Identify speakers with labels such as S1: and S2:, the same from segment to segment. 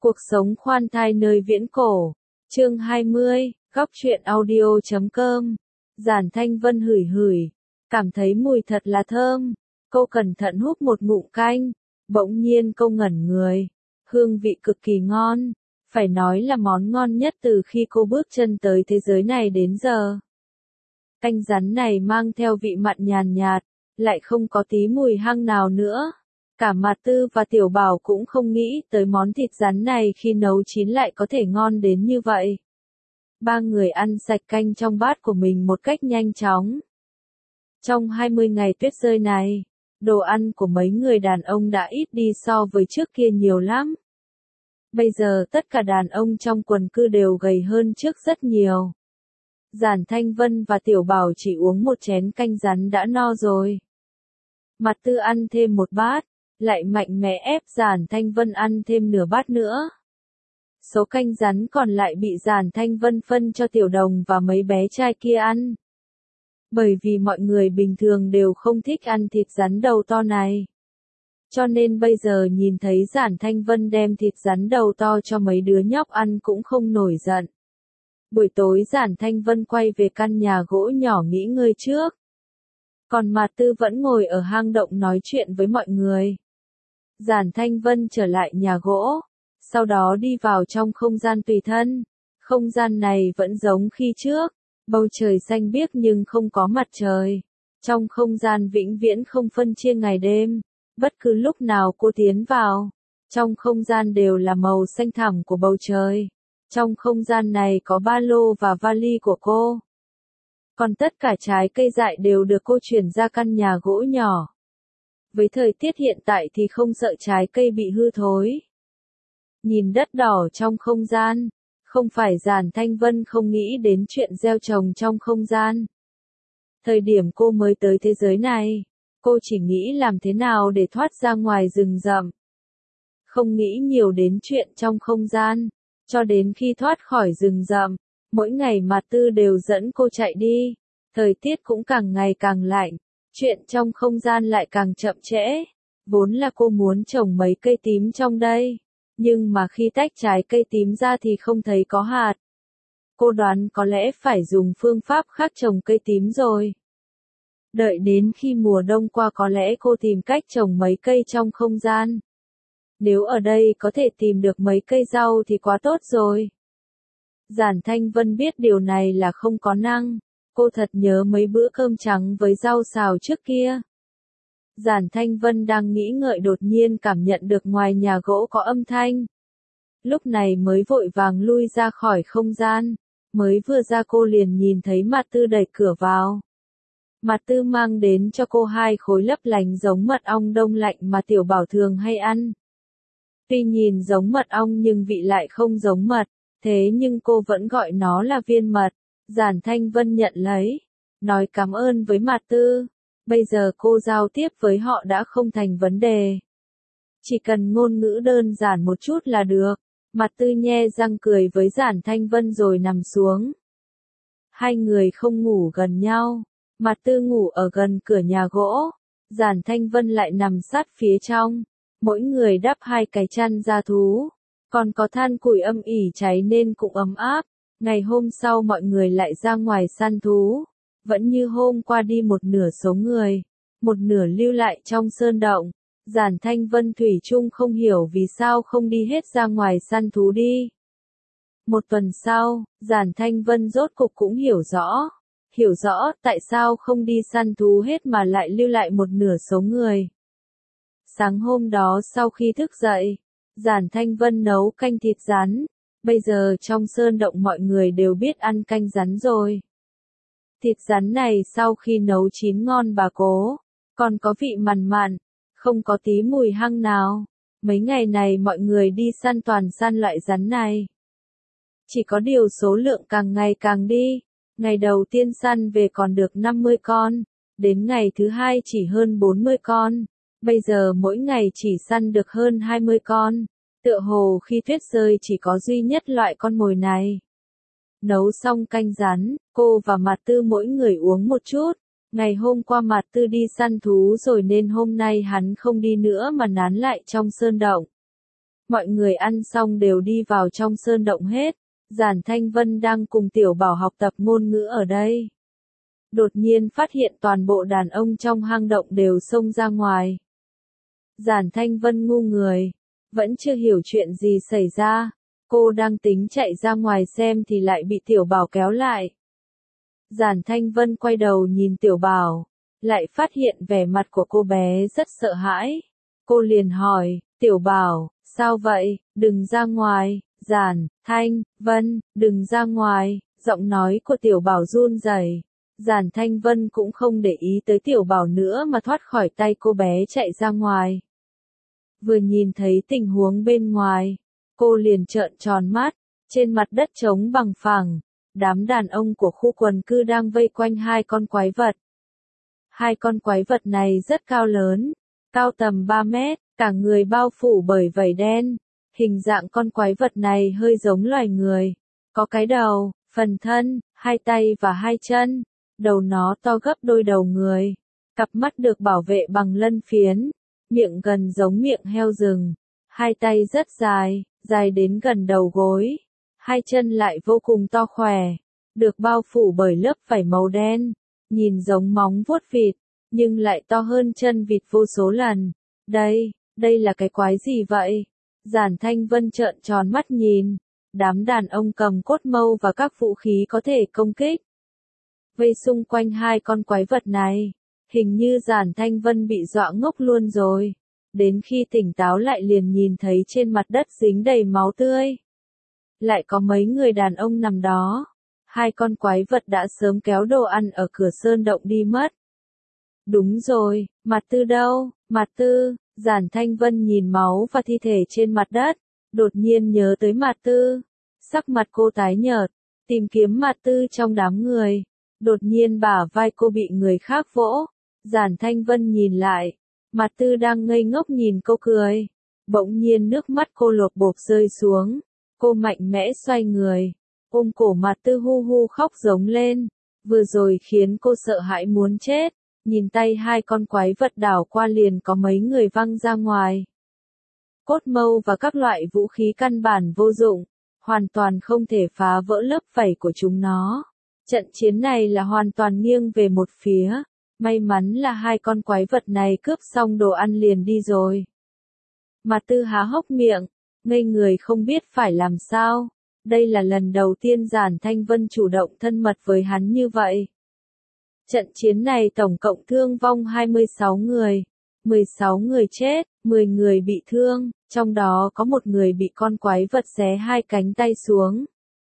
S1: Cuộc sống khoan thai nơi viễn cổ. Chương 20, góc truyện audio.com. Giản Thanh Vân hửi hửi, cảm thấy mùi thật là thơm. Cô cẩn thận húp một ngụm canh, bỗng nhiên cô ngẩn người. Hương vị cực kỳ ngon, phải nói là món ngon nhất từ khi cô bước chân tới thế giới này đến giờ. Canh rắn này mang theo vị mặn nhàn nhạt, lại không có tí mùi hăng nào nữa. Cả Mạt Tư và Tiểu Bảo cũng không nghĩ tới món thịt rắn này khi nấu chín lại có thể ngon đến như vậy. Ba người ăn sạch canh trong bát của mình một cách nhanh chóng. Trong 20 ngày tuyết rơi này, đồ ăn của mấy người đàn ông đã ít đi so với trước kia nhiều lắm. Bây giờ tất cả đàn ông trong quần cư đều gầy hơn trước rất nhiều. Giản Thanh Vân và Tiểu Bảo chỉ uống một chén canh rắn đã no rồi. Mạt Tư ăn thêm một bát, lại mạnh mẽ ép Giản Thanh Vân ăn thêm nửa bát nữa. Số canh rắn còn lại bị Giản Thanh Vân phân cho Tiểu Đồng và mấy bé trai kia ăn. Bởi vì mọi người bình thường đều không thích ăn thịt rắn đầu to này. Cho nên bây giờ nhìn thấy Giản Thanh Vân đem thịt rắn đầu to cho mấy đứa nhóc ăn cũng không nổi giận. Buổi tối Giản Thanh Vân quay về căn nhà gỗ nhỏ nghỉ ngơi trước. Còn Mạt Tư vẫn ngồi ở hang động nói chuyện với mọi người. Giản Thanh Vân trở lại nhà gỗ, sau đó đi vào trong không gian tùy thân. Không gian này vẫn giống khi trước, bầu trời xanh biếc nhưng không có mặt trời. Trong không gian vĩnh viễn không phân chia ngày đêm, bất cứ lúc nào cô tiến vào, trong không gian đều là màu xanh thẳm của bầu trời. Trong không gian này có ba lô và vali của cô. Còn tất cả trái cây dại đều được cô chuyển ra căn nhà gỗ nhỏ. Với thời tiết hiện tại thì không sợ trái cây bị hư thối. Nhìn đất đỏ trong không gian, không phải Giản Thanh Vân không nghĩ đến chuyện gieo trồng trong không gian. Thời điểm cô mới tới thế giới này, cô chỉ nghĩ làm thế nào để thoát ra ngoài rừng rậm. Không nghĩ nhiều đến chuyện trong không gian, cho đến khi thoát khỏi rừng rậm, mỗi ngày Mạt Tư đều dẫn cô chạy đi. Thời tiết cũng càng ngày càng lạnh, chuyện trong không gian lại càng chậm trễ. Vốn là cô muốn trồng mấy cây tím trong đây, nhưng mà khi tách trái cây tím ra thì không thấy có hạt. Cô đoán có lẽ phải dùng phương pháp khác trồng cây tím rồi. Đợi đến khi mùa đông qua có lẽ cô tìm cách trồng mấy cây trong không gian. Nếu ở đây có thể tìm được mấy cây rau thì quá tốt rồi. Giản Thanh Vân biết điều này là không có năng. Cô thật nhớ mấy bữa cơm trắng với rau xào trước kia. Giản Thanh Vân đang nghĩ ngợi đột nhiên cảm nhận được ngoài nhà gỗ có âm thanh. Lúc này mới vội vàng lui ra khỏi không gian. Mới vừa ra cô liền nhìn thấy Mạt Tư đẩy cửa vào. Mạt Tư mang đến cho cô 2 khối lấp lánh giống mật ong đông lạnh mà Tiểu Bảo thường hay ăn. Tuy nhìn giống mật ong nhưng vị lại không giống mật, thế nhưng cô vẫn gọi nó là viên mật. Giản Thanh Vân nhận lấy, nói cảm ơn với Mạt Tư. Bây giờ cô giao tiếp với họ đã không thành vấn đề. Chỉ cần ngôn ngữ đơn giản một chút là được. Mạt Tư nhe răng cười với Giản Thanh Vân rồi nằm xuống. Hai người không ngủ gần nhau. Mạt Tư ngủ ở gần cửa nhà gỗ. Giản Thanh Vân lại nằm sát phía trong. Mỗi người đắp 2 cái chăn da thú. Còn có than củi âm ỉ cháy nên cũng ấm áp. Ngày hôm sau mọi người lại ra ngoài săn thú. Vẫn như hôm qua đi một nửa số người, một nửa lưu lại trong sơn động. Giản Thanh Vân thủy chung không hiểu vì sao không đi hết ra ngoài săn thú đi. Một tuần sau, Giản Thanh Vân rốt cục cũng hiểu rõ tại sao không đi săn thú hết mà lại lưu lại một nửa số người. Sáng hôm đó sau khi thức dậy, Giản Thanh Vân nấu canh thịt rắn. Bây giờ trong sơn động mọi người đều biết ăn canh rắn rồi. Thịt rắn này sau khi nấu chín ngon bà cố, còn có vị mặn mặn, không có tí mùi hăng nào. Mấy ngày này mọi người đi săn toàn săn loại rắn này. Chỉ có điều số lượng càng ngày càng đi. Ngày đầu tiên săn về còn được 50 con, đến ngày thứ 2 chỉ hơn 40 con. Bây giờ mỗi ngày chỉ săn được hơn 20 con. Tựa hồ khi tuyết rơi chỉ có duy nhất loại con mồi này. Nấu xong canh rắn, cô và Mạt Tư mỗi người uống một chút. Ngày hôm qua Mạt Tư đi săn thú rồi nên hôm nay hắn không đi nữa mà nán lại trong sơn động. Mọi người ăn xong đều đi vào trong sơn động hết. Giản Thanh Vân đang cùng Tiểu Bảo học tập ngôn ngữ ở đây. Đột nhiên phát hiện toàn bộ đàn ông trong hang động đều xông ra ngoài. Giản Thanh Vân ngu người, vẫn chưa hiểu chuyện gì xảy ra. Cô đang tính chạy ra ngoài xem thì lại bị Tiểu Bảo kéo lại. Giản Thanh Vân quay đầu nhìn Tiểu Bảo, lại phát hiện vẻ mặt của cô bé rất sợ hãi. Cô liền hỏi, Tiểu Bảo, sao vậy, đừng ra ngoài. Giản Thanh Vân, đừng ra ngoài, giọng nói của Tiểu Bảo run rẩy. Giản Thanh Vân cũng không để ý tới Tiểu Bảo nữa mà thoát khỏi tay cô bé chạy ra ngoài. Vừa nhìn thấy tình huống bên ngoài, cô liền trợn tròn mắt, trên mặt đất trống bằng phẳng, đám đàn ông của khu quần cư đang vây quanh hai con quái vật. Hai con quái vật này rất cao lớn, cao tầm 3 mét, cả người bao phủ bởi vảy đen. Hình dạng con quái vật này hơi giống loài người, có cái đầu, phần thân, hai tay và hai chân, đầu nó to gấp đôi đầu người, cặp mắt được bảo vệ bằng lân phiến, miệng gần giống miệng heo rừng, hai tay rất dài, dài đến gần đầu gối, hai chân lại vô cùng to khỏe, được bao phủ bởi lớp vảy màu đen, nhìn giống móng vuốt vịt, nhưng lại to hơn chân vịt vô số lần. Đây là cái quái gì vậy? Giản Thanh Vân trợn tròn mắt nhìn, đám đàn ông cầm cốt mâu và các vũ khí có thể công kích. Vây xung quanh hai con quái vật này, hình như Giản Thanh Vân bị dọa ngốc luôn rồi. Đến khi tỉnh táo lại liền nhìn thấy trên mặt đất dính đầy máu tươi. Lại có mấy người đàn ông nằm đó. Hai con quái vật đã sớm kéo đồ ăn ở cửa sơn động đi mất. Đúng rồi, Mạt Tư đâu? Mạt Tư. Giản Thanh Vân nhìn máu và thi thể trên mặt đất, đột nhiên nhớ tới Mạt Tư. Sắc mặt cô tái nhợt, tìm kiếm Mạt Tư trong đám người. Đột nhiên bả vai cô bị người khác vỗ. Giản Thanh Vân nhìn lại, Mạt Tư đang ngây ngốc nhìn cô cười. Bỗng nhiên nước mắt cô lột bột rơi xuống. Cô mạnh mẽ xoay người, ôm cổ Mạt Tư hu hu khóc giống lên. Vừa rồi khiến cô sợ hãi muốn chết. Nhìn tay hai con quái vật đảo qua liền có mấy người văng ra ngoài. Cốt mâu và các loại vũ khí căn bản vô dụng, hoàn toàn không thể phá vỡ lớp vảy của chúng nó. Trận chiến này là hoàn toàn nghiêng về một phía. May mắn là hai con quái vật này cướp xong đồ ăn liền đi rồi. Mạt Tư há hốc miệng, ngây người không biết phải làm sao. Đây là lần đầu tiên Giản Thanh Vân chủ động thân mật với hắn như vậy. Trận chiến này tổng cộng thương vong 26 người, 16 người chết, 10 người bị thương, trong đó có một người bị con quái vật xé hai cánh tay xuống.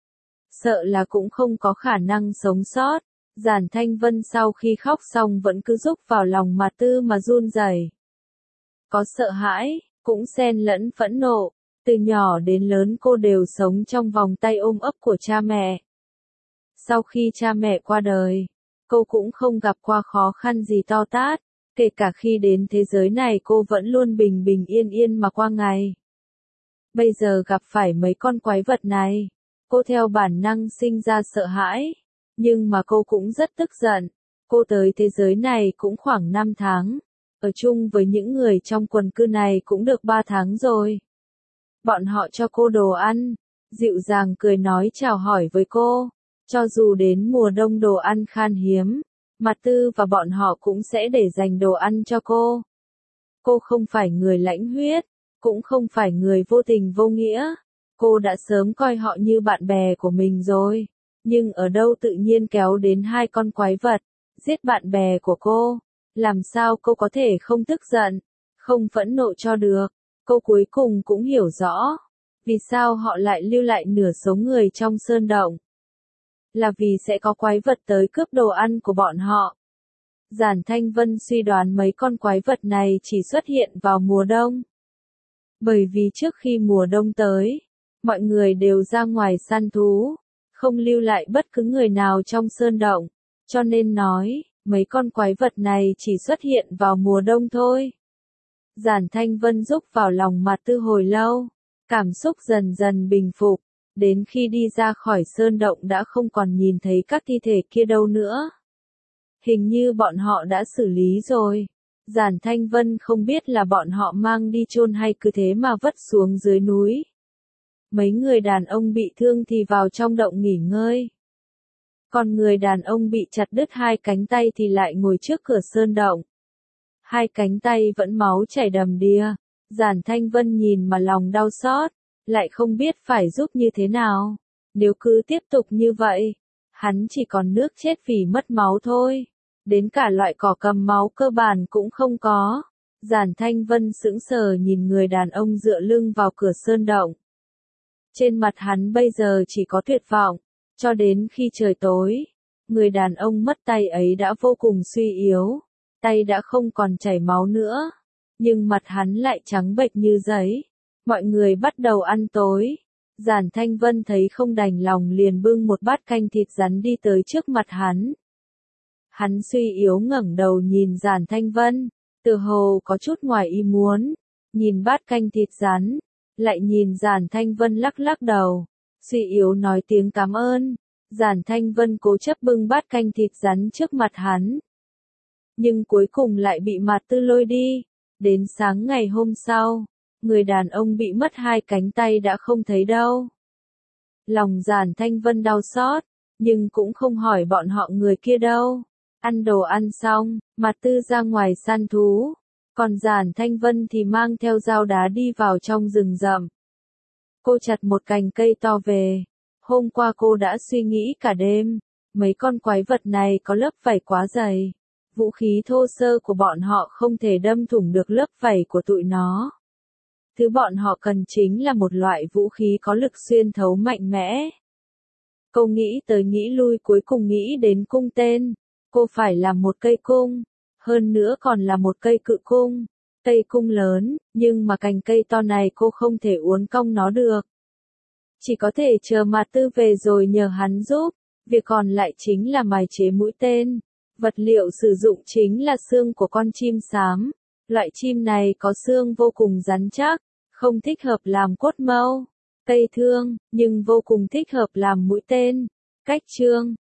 S1: Sợ là cũng không có khả năng sống sót. Giản Thanh Vân sau khi khóc xong vẫn cứ rúc vào lòng Mạt Tư mà run rẩy. Có sợ hãi, cũng xen lẫn phẫn nộ, từ nhỏ đến lớn cô đều sống trong vòng tay ôm ấp của cha mẹ. Sau khi cha mẹ qua đời, cô cũng không gặp qua khó khăn gì to tát, kể cả khi đến thế giới này cô vẫn luôn bình bình yên yên mà qua ngày. Bây giờ gặp phải mấy con quái vật này, cô theo bản năng sinh ra sợ hãi, nhưng mà cô cũng rất tức giận. Cô tới thế giới này cũng khoảng 5 tháng, ở chung với những người trong quần cư này cũng được 3 tháng rồi. Bọn họ cho cô đồ ăn, dịu dàng cười nói chào hỏi với cô. Cho dù đến mùa đông đồ ăn khan hiếm, Mạt Tư và bọn họ cũng sẽ để dành đồ ăn cho cô. Cô không phải người lãnh huyết, cũng không phải người vô tình vô nghĩa. Cô đã sớm coi họ như bạn bè của mình rồi. Nhưng ở đâu tự nhiên kéo đến hai con quái vật, giết bạn bè của cô. Làm sao cô có thể không tức giận, không phẫn nộ cho được. Cô cuối cùng cũng hiểu rõ, vì sao họ lại lưu lại nửa số người trong sơn động. Là vì sẽ có quái vật tới cướp đồ ăn của bọn họ. Giản Thanh Vân suy đoán mấy con quái vật này chỉ xuất hiện vào mùa đông. Bởi vì trước khi mùa đông tới, mọi người đều ra ngoài săn thú, không lưu lại bất cứ người nào trong sơn động, cho nên nói, mấy con quái vật này chỉ xuất hiện vào mùa đông thôi. Giản Thanh Vân rúc vào lòng Mạt Tư hồi lâu, cảm xúc dần dần bình phục. Đến khi đi ra khỏi sơn động đã không còn nhìn thấy các thi thể kia đâu nữa. Hình như bọn họ đã xử lý rồi. Giản Thanh Vân không biết là bọn họ mang đi chôn hay cứ thế mà vất xuống dưới núi. Mấy người đàn ông bị thương thì vào trong động nghỉ ngơi. Còn người đàn ông bị chặt đứt hai cánh tay thì lại ngồi trước cửa sơn động. Hai cánh tay vẫn máu chảy đầm đìa. Giản Thanh Vân nhìn mà lòng đau xót, lại không biết phải giúp như thế nào. Nếu cứ tiếp tục như vậy, hắn chỉ còn nước chết vì mất máu thôi. Đến cả loại cỏ cầm máu cơ bản cũng không có. Giản Thanh Vân sững sờ nhìn người đàn ông dựa lưng vào cửa sơn động. Trên mặt hắn bây giờ chỉ có tuyệt vọng. Cho đến khi trời tối, người đàn ông mất tay ấy đã vô cùng suy yếu. Tay đã không còn chảy máu nữa. Nhưng mặt hắn lại trắng bệch như giấy. Mọi người bắt đầu ăn tối. Giản Thanh Vân thấy không đành lòng liền bưng một bát canh thịt rắn đi tới trước mặt hắn. Hắn suy yếu ngẩng đầu nhìn Giản Thanh Vân, tựa hồ có chút ngoài ý muốn, nhìn bát canh thịt rắn, lại nhìn Giản Thanh Vân lắc lắc đầu, suy yếu nói tiếng cảm ơn. Giản Thanh Vân cố chấp bưng bát canh thịt rắn trước mặt hắn. Nhưng cuối cùng lại bị Mạt Tư lôi đi. Đến sáng ngày hôm sau, người đàn ông bị mất hai cánh tay đã không thấy đâu. Lòng Giản Thanh Vân đau xót, nhưng cũng không hỏi bọn họ người kia đâu. Ăn đồ ăn xong, Mạt Tư ra ngoài săn thú, còn Giản Thanh Vân thì mang theo dao đá đi vào trong rừng rậm. Cô chặt một cành cây to về. Hôm qua cô đã suy nghĩ cả đêm, mấy con quái vật này có lớp vảy quá dày. Vũ khí thô sơ của bọn họ không thể đâm thủng được lớp vảy của tụi nó. Thứ bọn họ cần chính là một loại vũ khí có lực xuyên thấu mạnh mẽ. Cô nghĩ tới nghĩ lui cuối cùng nghĩ đến cung tên. Cô phải làm một cây cung, hơn nữa còn là một cây cự cung. Cây cung lớn, nhưng mà cành cây to này cô không thể uốn cong nó được. Chỉ có thể chờ Mạt Tư về rồi nhờ hắn giúp. Việc còn lại chính là mài chế mũi tên. Vật liệu sử dụng chính là xương của con chim xám. Loại chim này có xương vô cùng rắn chắc, không thích hợp làm cốt mâu, cây thương, nhưng vô cùng thích hợp làm mũi tên. Cách chương